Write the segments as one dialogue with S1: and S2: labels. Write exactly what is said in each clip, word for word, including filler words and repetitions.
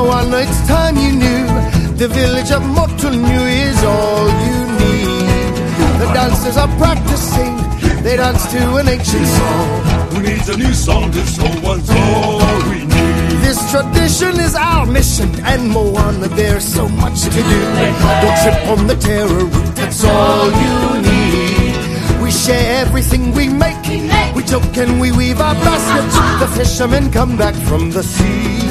S1: Moana, it's time you knew. The village of Motunui is all you need. The dancers are practicing. They dance to an ancient song.
S2: Who needs a new song? This old one's all we need.
S1: This tradition is our mission, and Moana, there's so much to do. Don't trip on the terror route, that's all you need. We share everything we make. We joke and we weave our baskets. The fishermen come back from the sea.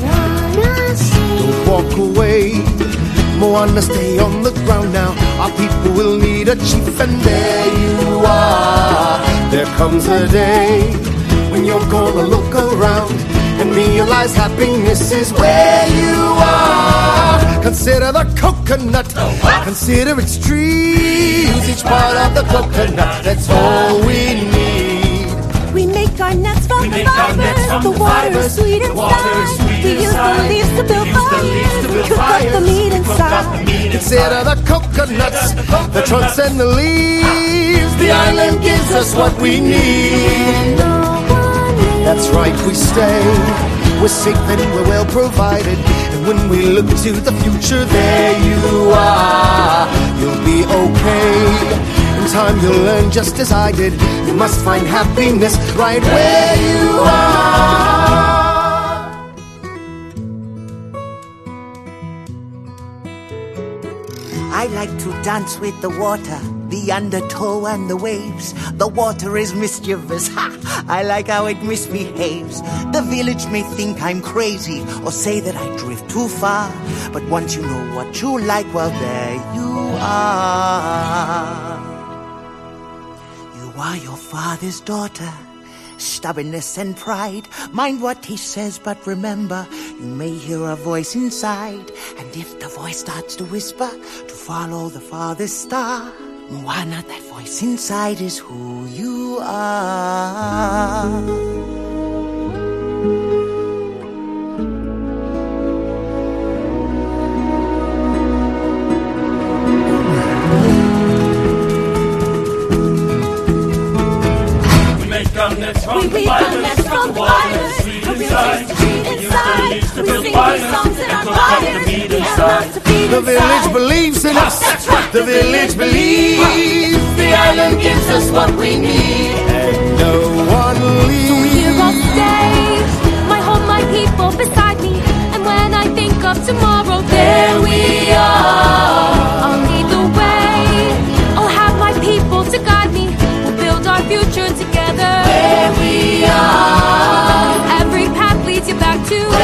S1: Don't walk away, Moana, stay on the ground now. Our people will need a chief, and there you are. There comes a day when you're gonna look around and realize happiness is where you are. Consider the coconut, consider its trees. Use each part of the coconut, that's all we need.
S3: We make our nets from the fibers. The water is sweet inside. We use the leaves to build fires. We cook up the meat inside.
S1: Consider the coconuts, the trunks and the leaves. The island gives us what we need. That's right, we stay. We're safe and we're well provided. And when we look to the future, there you are. You'll be okay. In time you'll learn just as I did. You must find happiness right where you are.
S4: I like to dance with the water, the undertow and the waves. The water is mischievous, ha! I like how it misbehaves. The village may think I'm crazy or say that I drift too far, but once you know what you like, well, there you are. You are your father's daughter. Stubbornness and pride, mind what he says, but remember, you may hear a voice inside. And if the voice starts to whisper to follow the father's star, Moana, that voice inside is who you are.
S3: We weave our nets from the fibers. The village is sweet inside. We sing these songs in our choirs. We have lots to feed inside.
S1: The village believes in us. The village believes. The island gives us what we need, and no one leaves.
S3: So here I'll stay. I hold my people beside me, and when I think of tomorrow, there we are. I'll lead the way. I'll have my people to guide me. We'll build our future together.
S1: There we are.
S3: Every path leads you back to